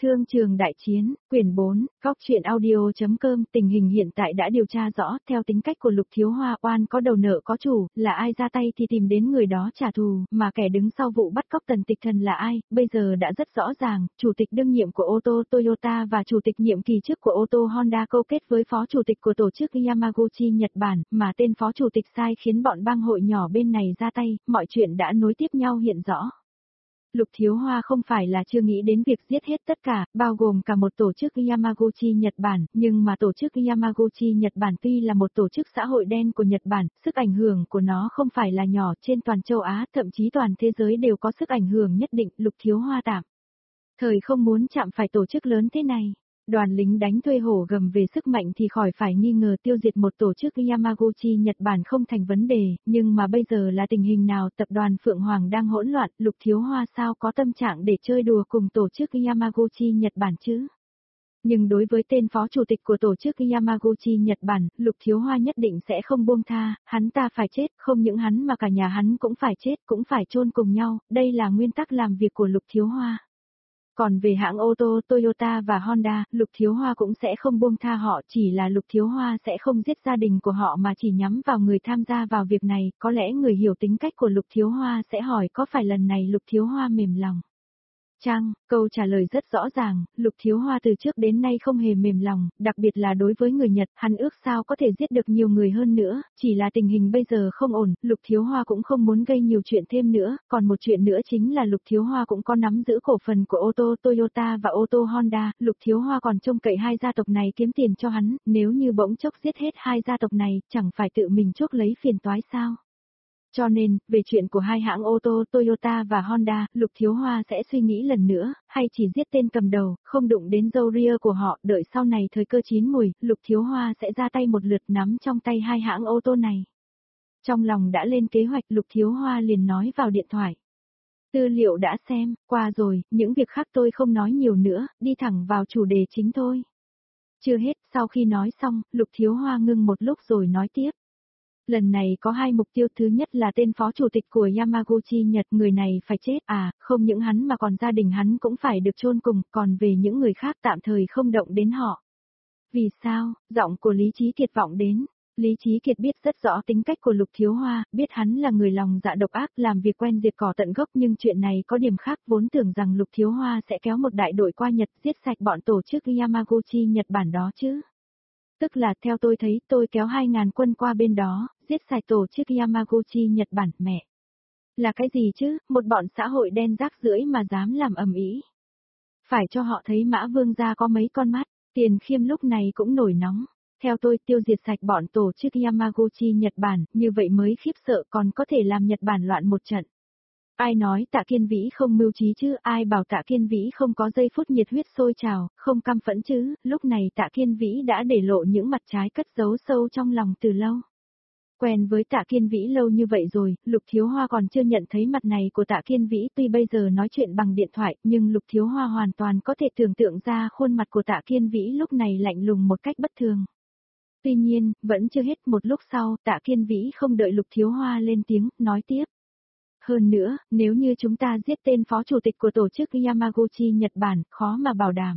Thương trường đại chiến, quyển 4, góc truyện audio.com. Tình hình hiện tại đã điều tra rõ, theo tính cách của Lục Thiếu Hoa, oan có đầu nợ có chủ, là ai ra tay thì tìm đến người đó trả thù, mà kẻ đứng sau vụ bắt cóc Tần Tịch Thần là ai, bây giờ đã rất rõ ràng. Chủ tịch đương nhiệm của ô tô Toyota và chủ tịch nhiệm kỳ trước của ô tô Honda câu kết với phó chủ tịch của tổ chức Yamaguchi Nhật Bản, mà tên phó chủ tịch sai khiến bọn bang hội nhỏ bên này ra tay, mọi chuyện đã nối tiếp nhau hiện rõ. Lục Thiếu Hoa không phải là chưa nghĩ đến việc giết hết tất cả, bao gồm cả một tổ chức Yamaguchi Nhật Bản, nhưng mà tổ chức Yamaguchi Nhật Bản tuy là một tổ chức xã hội đen của Nhật Bản, sức ảnh hưởng của nó không phải là nhỏ, trên toàn châu Á, thậm chí toàn thế giới đều có sức ảnh hưởng nhất định. Lục Thiếu Hoa tạm thời không muốn chạm phải tổ chức lớn thế này. Đoàn lính đánh thuê hổ gầm về sức mạnh thì khỏi phải nghi ngờ tiêu diệt một tổ chức Yamaguchi Nhật Bản không thành vấn đề, nhưng mà bây giờ là tình hình nào? Tập đoàn Phượng Hoàng đang hỗn loạn, Lục Thiếu Hoa sao có tâm trạng để chơi đùa cùng tổ chức Yamaguchi Nhật Bản chứ? Nhưng đối với tên phó chủ tịch của tổ chức Yamaguchi Nhật Bản, Lục Thiếu Hoa nhất định sẽ không buông tha, hắn ta phải chết, không những hắn mà cả nhà hắn cũng phải chết, cũng phải chôn cùng nhau, đây là nguyên tắc làm việc của Lục Thiếu Hoa. Còn về hãng ô tô Toyota và Honda, Lục Thiếu Hoa cũng sẽ không buông tha họ, chỉ là Lục Thiếu Hoa sẽ không giết gia đình của họ mà chỉ nhắm vào người tham gia vào việc này. Có lẽ người hiểu tính cách của Lục Thiếu Hoa sẽ hỏi có phải lần này Lục Thiếu Hoa mềm lòng? Chăng, câu trả lời rất rõ ràng, Lục Thiếu Hoa từ trước đến nay không hề mềm lòng, đặc biệt là đối với người Nhật, hắn ước sao có thể giết được nhiều người hơn nữa, chỉ là tình hình bây giờ không ổn, Lục Thiếu Hoa cũng không muốn gây nhiều chuyện thêm nữa, còn một chuyện nữa chính là Lục Thiếu Hoa cũng có nắm giữ cổ phần của ô tô Toyota và ô tô Honda, Lục Thiếu Hoa còn trông cậy hai gia tộc này kiếm tiền cho hắn, nếu như bỗng chốc giết hết hai gia tộc này, chẳng phải tự mình chuốc lấy phiền toái sao? Cho nên, về chuyện của hai hãng ô tô Toyota và Honda, Lục Thiếu Hoa sẽ suy nghĩ lần nữa, hay chỉ giết tên cầm đầu, không đụng đến râu ria của họ, đợi sau này thời cơ chín mùi, Lục Thiếu Hoa sẽ ra tay một lượt nắm trong tay hai hãng ô tô này. Trong lòng đã lên kế hoạch, Lục Thiếu Hoa liền nói vào điện thoại. Tư liệu đã xem, qua rồi, những việc khác tôi không nói nhiều nữa, đi thẳng vào chủ đề chính thôi. Chưa hết, sau khi nói xong, Lục Thiếu Hoa ngưng một lúc rồi nói tiếp. Lần này có hai mục tiêu, thứ nhất là tên phó chủ tịch của Yamaguchi Nhật, người này phải chết, không những hắn mà còn gia đình hắn cũng phải được chôn cùng, còn về những người khác tạm thời không động đến họ. Vì sao? Giọng của Lý Chí Kiệt vọng đến. Lý Chí Kiệt biết rất rõ tính cách của Lục Thiếu Hoa, biết hắn là người lòng dạ độc ác, làm việc quen diệt cỏ tận gốc, nhưng chuyện này có điểm khác, vốn tưởng rằng Lục Thiếu Hoa sẽ kéo một đại đội qua Nhật giết sạch bọn tổ chức Yamaguchi Nhật Bản đó chứ. Tức là theo tôi thấy, tôi kéo 2.000 quân qua bên đó, giết sạch tổ chức Yamaguchi Nhật Bản, mẹ. Là cái gì chứ, một bọn xã hội đen rác rưởi mà dám làm ầm ĩ. Phải cho họ thấy Mã Vương gia có mấy con mắt. Tiền Khiêm lúc này cũng nổi nóng. Theo tôi, tiêu diệt sạch bọn tổ chức Yamaguchi Nhật Bản, như vậy mới khiếp sợ, còn có thể làm Nhật Bản loạn một trận. Ai nói Tạ Kiên Vĩ không mưu trí chứ, ai bảo Tạ Kiên Vĩ không có giây phút nhiệt huyết sôi trào, không căm phẫn chứ, lúc này Tạ Kiên Vĩ đã để lộ những mặt trái cất giấu sâu trong lòng từ lâu. Quen với Tạ Kiên Vĩ lâu như vậy rồi, Lục Thiếu Hoa còn chưa nhận thấy mặt này của Tạ Kiên Vĩ, tuy bây giờ nói chuyện bằng điện thoại, nhưng Lục Thiếu Hoa hoàn toàn có thể tưởng tượng ra khuôn mặt của Tạ Kiên Vĩ lúc này lạnh lùng một cách bất thường. Tuy nhiên, vẫn chưa hết, một lúc sau, Tạ Kiên Vĩ không đợi Lục Thiếu Hoa lên tiếng, nói tiếp. Hơn nữa, nếu như chúng ta giết tên phó chủ tịch của tổ chức Yamaguchi Nhật Bản, khó mà bảo đảm.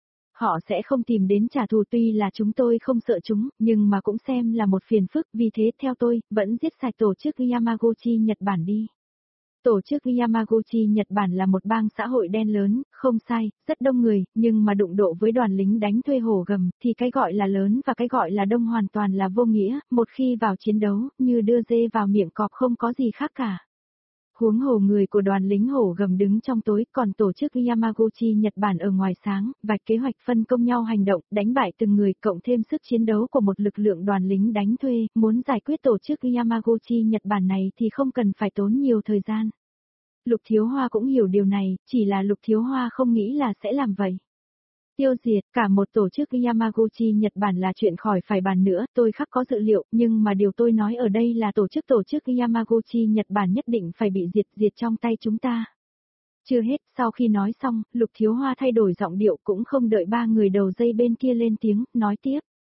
Họ sẽ không tìm đến trả thù, tuy là chúng tôi không sợ chúng, nhưng mà cũng xem là một phiền phức, vì thế theo tôi, vẫn giết sạch tổ chức Yamaguchi Nhật Bản đi. Tổ chức Yamaguchi Nhật Bản là một bang xã hội đen lớn, không sai, rất đông người, nhưng mà đụng độ với đoàn lính đánh thuê hổ gầm, thì cái gọi là lớn và cái gọi là đông hoàn toàn là vô nghĩa, một khi vào chiến đấu, như đưa dê vào miệng cọp không có gì khác cả. Huống hồ người của đoàn lính hổ gầm đứng trong tối, còn tổ chức Yamaguchi Nhật Bản ở ngoài sáng, vạch kế hoạch phân công nhau hành động, đánh bại từng người, cộng thêm sức chiến đấu của một lực lượng đoàn lính đánh thuê, muốn giải quyết tổ chức Yamaguchi Nhật Bản này thì không cần phải tốn nhiều thời gian. Lục Thiếu Hoa cũng hiểu điều này, chỉ là Lục Thiếu Hoa không nghĩ là sẽ làm vậy. Tiêu diệt cả một tổ chức Yamaguchi Nhật Bản là chuyện khỏi phải bàn nữa, tôi khắc có dự liệu, nhưng mà điều tôi nói ở đây là tổ chức Yamaguchi Nhật Bản nhất định phải bị diệt trong tay chúng ta. Chưa hết, sau khi nói xong, Lục Thiếu Hoa thay đổi giọng điệu, cũng không đợi ba người đầu dây bên kia lên tiếng, nói tiếp.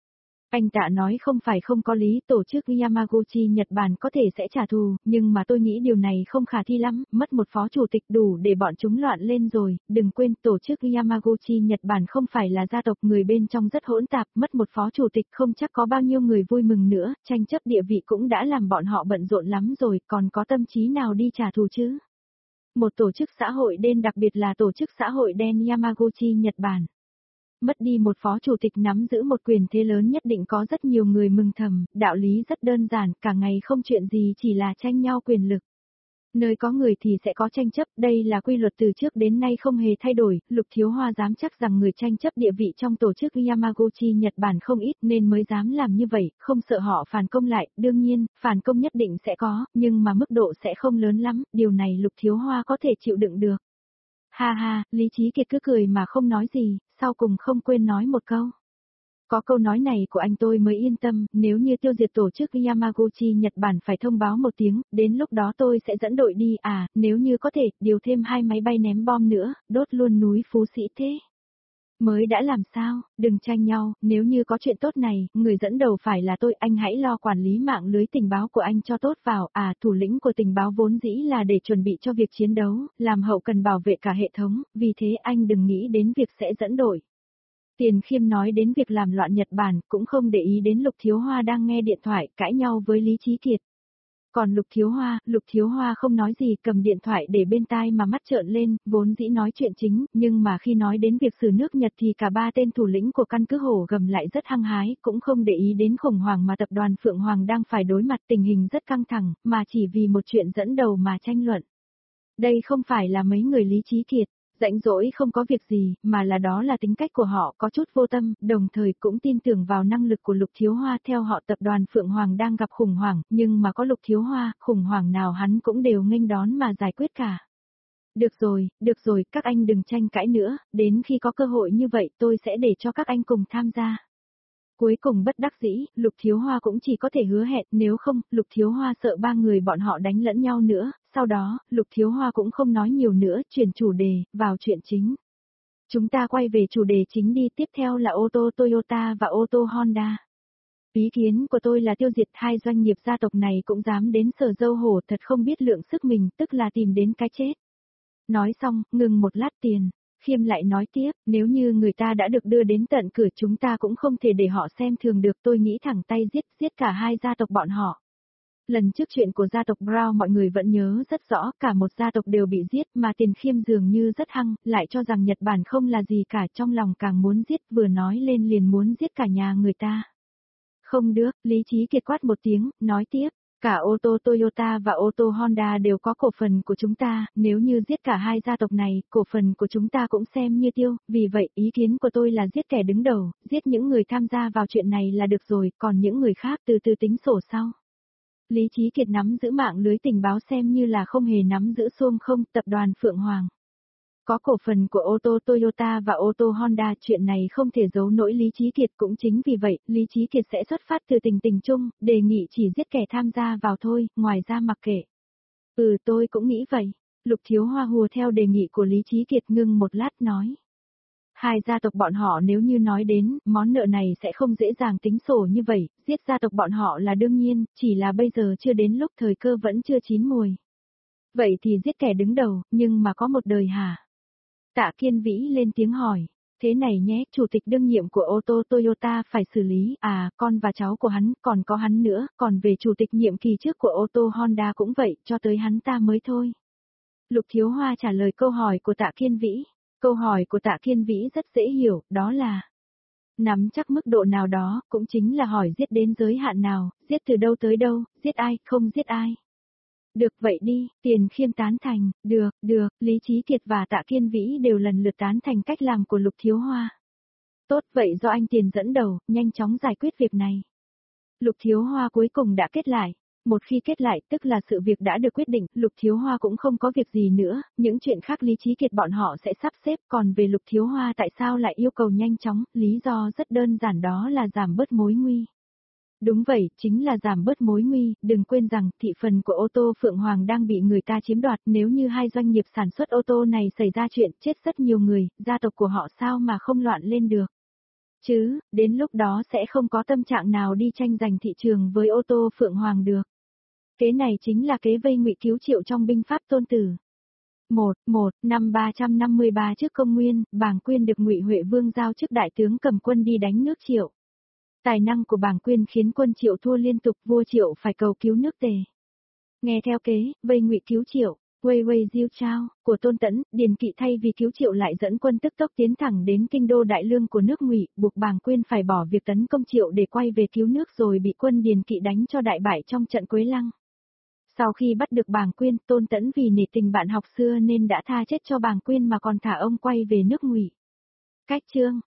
Anh Tạ nói không phải không có lý, tổ chức Yamaguchi Nhật Bản có thể sẽ trả thù, nhưng mà tôi nghĩ điều này không khả thi lắm, mất một phó chủ tịch đủ để bọn chúng loạn lên rồi, đừng quên tổ chức Yamaguchi Nhật Bản không phải là gia tộc, người bên trong rất hỗn tạp, mất một phó chủ tịch không chắc có bao nhiêu người vui mừng nữa, tranh chấp địa vị cũng đã làm bọn họ bận rộn lắm rồi, còn có tâm trí nào đi trả thù chứ? Một tổ chức xã hội đen, đặc biệt là tổ chức xã hội đen Yamaguchi Nhật Bản. Mất đi một phó chủ tịch nắm giữ một quyền thế lớn nhất định có rất nhiều người mừng thầm, đạo lý rất đơn giản, cả ngày không chuyện gì chỉ là tranh nhau quyền lực. Nơi có người thì sẽ có tranh chấp, đây là quy luật từ trước đến nay không hề thay đổi, Lục Thiếu Hoa dám chắc rằng người tranh chấp địa vị trong tổ chức Yamaguchi Nhật Bản không ít nên mới dám làm như vậy, không sợ họ phản công lại, đương nhiên, phản công nhất định sẽ có, nhưng mà mức độ sẽ không lớn lắm, điều này Lục Thiếu Hoa có thể chịu đựng được. Ha ha, Lý Chí Kiệt cứ cười mà không nói gì, sau cùng không quên nói một câu. Có câu nói này của anh tôi mới yên tâm, nếu như tiêu diệt tổ chức Yamaguchi Nhật Bản phải thông báo một tiếng, đến lúc đó tôi sẽ dẫn đội đi, nếu như có thể, điều thêm 2 máy bay ném bom nữa, đốt luôn núi Phú Sĩ thế. Mới đã làm sao, đừng tranh nhau, nếu như có chuyện tốt này, người dẫn đầu phải là tôi, anh hãy lo quản lý mạng lưới tình báo của anh cho tốt vào, thủ lĩnh của tình báo vốn dĩ là để chuẩn bị cho việc chiến đấu, làm hậu cần bảo vệ cả hệ thống, vì thế anh đừng nghĩ đến việc sẽ dẫn đội. Tiền Khiêm nói đến việc làm loạn Nhật Bản, cũng không để ý đến Lục Thiếu Hoa đang nghe điện thoại, cãi nhau với Lý Chí Kiệt. Còn Lục Thiếu Hoa không nói gì, cầm điện thoại để bên tai mà mắt trợn lên, vốn dĩ nói chuyện chính, nhưng mà khi nói đến việc xử nước Nhật thì cả ba tên thủ lĩnh của căn cứ Hổ Gầm lại rất hăng hái, cũng không để ý đến khủng hoảng mà tập đoàn Phượng Hoàng đang phải đối mặt, tình hình rất căng thẳng, mà chỉ vì một chuyện dẫn đầu mà tranh luận. Đây không phải là mấy người Lý Chí Kiệt rãnh rỗi không có việc gì, mà là đó là tính cách của họ có chút vô tâm, đồng thời cũng tin tưởng vào năng lực của Lục Thiếu Hoa. Theo họ tập đoàn Phượng Hoàng đang gặp khủng hoảng, nhưng mà có Lục Thiếu Hoa, khủng hoảng nào hắn cũng đều nghênh đón mà giải quyết cả. Được rồi, các anh đừng tranh cãi nữa, đến khi có cơ hội như vậy tôi sẽ để cho các anh cùng tham gia. Cuối cùng bất đắc dĩ, Lục Thiếu Hoa cũng chỉ có thể hứa hẹn, nếu không, Lục Thiếu Hoa sợ ba người bọn họ đánh lẫn nhau nữa, sau đó, Lục Thiếu Hoa cũng không nói nhiều nữa, chuyển chủ đề, vào chuyện chính. Chúng ta quay về chủ đề chính đi, tiếp theo là ô tô Toyota và ô tô Honda. Ý kiến của tôi là tiêu diệt hai doanh nghiệp gia tộc này cũng dám đến Sở Dâu Hổ, thật không biết lượng sức mình, tức là tìm đến cái chết. Nói xong, ngừng một lát. Tiền Khiêm lại nói tiếp, nếu như người ta đã được đưa đến tận cửa chúng ta cũng không thể để họ xem thường được, tôi nghĩ thẳng tay giết cả hai gia tộc bọn họ. Lần trước chuyện của gia tộc Brown mọi người vẫn nhớ rất rõ, cả một gia tộc đều bị giết mà Tiền Khiêm dường như rất hăng, lại cho rằng Nhật Bản không là gì cả, trong lòng càng muốn giết, vừa nói lên liền muốn giết cả nhà người ta. Không được, Lý Chí Kiệt quát một tiếng, nói tiếp. Cả ô tô Toyota và ô tô Honda đều có cổ phần của chúng ta, nếu như giết cả hai gia tộc này, cổ phần của chúng ta cũng xem như tiêu, vì vậy ý kiến của tôi là giết kẻ đứng đầu, giết những người tham gia vào chuyện này là được rồi, còn những người khác từ từ tính sổ sau. Lý Chí Kiệt nắm giữ mạng lưới tình báo xem như là không hề nắm giữ xôm không, tập đoàn Phượng Hoàng. Có cổ phần của ô tô Toyota và ô tô Honda, chuyện này không thể giấu nổi Lý Chí Kiệt, cũng chính vì vậy, Lý Chí Kiệt sẽ xuất phát từ tình chung, đề nghị chỉ giết kẻ tham gia vào thôi, ngoài ra mặc kệ. Tôi cũng nghĩ vậy. Lục Thiếu Hoa hùa theo đề nghị của Lý Chí Kiệt, ngưng một lát nói. Hai gia tộc bọn họ nếu như nói đến, món nợ này sẽ không dễ dàng tính sổ như vậy, giết gia tộc bọn họ là đương nhiên, chỉ là bây giờ chưa đến lúc, thời cơ vẫn chưa chín mùi. Vậy thì giết kẻ đứng đầu, nhưng mà có một đời hả? Tạ Kiên Vĩ lên tiếng hỏi, thế này nhé, chủ tịch đương nhiệm của ô tô Toyota phải xử lý, con và cháu của hắn, còn có hắn nữa, còn về chủ tịch nhiệm kỳ trước của ô tô Honda cũng vậy, cho tới hắn ta mới thôi. Lục Thiếu Hoa trả lời câu hỏi của Tạ Kiên Vĩ. Câu hỏi của Tạ Kiên Vĩ rất dễ hiểu, đó là nắm chắc mức độ nào đó, cũng chính là hỏi giết đến giới hạn nào, giết từ đâu tới đâu, giết ai, không giết ai. Được vậy đi, Tiền Khiêm tán thành, được, Lý Chí Kiệt và Tạ Kiên Vĩ đều lần lượt tán thành cách làm của Lục Thiếu Hoa. Tốt vậy do anh Tiền dẫn đầu, nhanh chóng giải quyết việc này. Lục Thiếu Hoa cuối cùng đã kết lại. Một khi kết lại tức là sự việc đã được quyết định, Lục Thiếu Hoa cũng không có việc gì nữa, những chuyện khác Lý Chí Kiệt bọn họ sẽ sắp xếp, còn về Lục Thiếu Hoa tại sao lại yêu cầu nhanh chóng, lý do rất đơn giản, đó là giảm bớt mối nguy. Đúng vậy, chính là giảm bớt mối nguy, đừng quên rằng thị phần của ô tô Phượng Hoàng đang bị người ta chiếm đoạt, nếu như hai doanh nghiệp sản xuất ô tô này xảy ra chuyện chết rất nhiều người, gia tộc của họ sao mà không loạn lên được. Chứ, đến lúc đó sẽ không có tâm trạng nào đi tranh giành thị trường với ô tô Phượng Hoàng được. Kế này chính là kế vây Ngụy cứu Triệu trong binh pháp Tôn Tử. Năm 353 trước công nguyên, Bàng Quyên được Ngụy Huệ Vương giao chức đại tướng cầm quân đi đánh nước Triệu. Tài năng của Bàng Quyên khiến quân Triệu thua liên tục, vua Triệu phải cầu cứu nước Tề. Nghe theo kế, vây Ngụy cứu Triệu, Wei Wei Diêu Trao của Tôn Tẫn, Điền Kỵ thay vì cứu Triệu lại dẫn quân tức tốc tiến thẳng đến kinh đô đại lương của nước Ngụy, buộc Bàng Quyên phải bỏ việc tấn công Triệu để quay về cứu nước, rồi bị quân Điền Kỵ đánh cho đại bại trong trận Quế Lăng. Sau khi bắt được Bàng Quyên, Tôn Tẫn vì nể tình bạn học xưa nên đã tha chết cho Bàng Quyên mà còn thả ông quay về nước Ngụy. Cách chương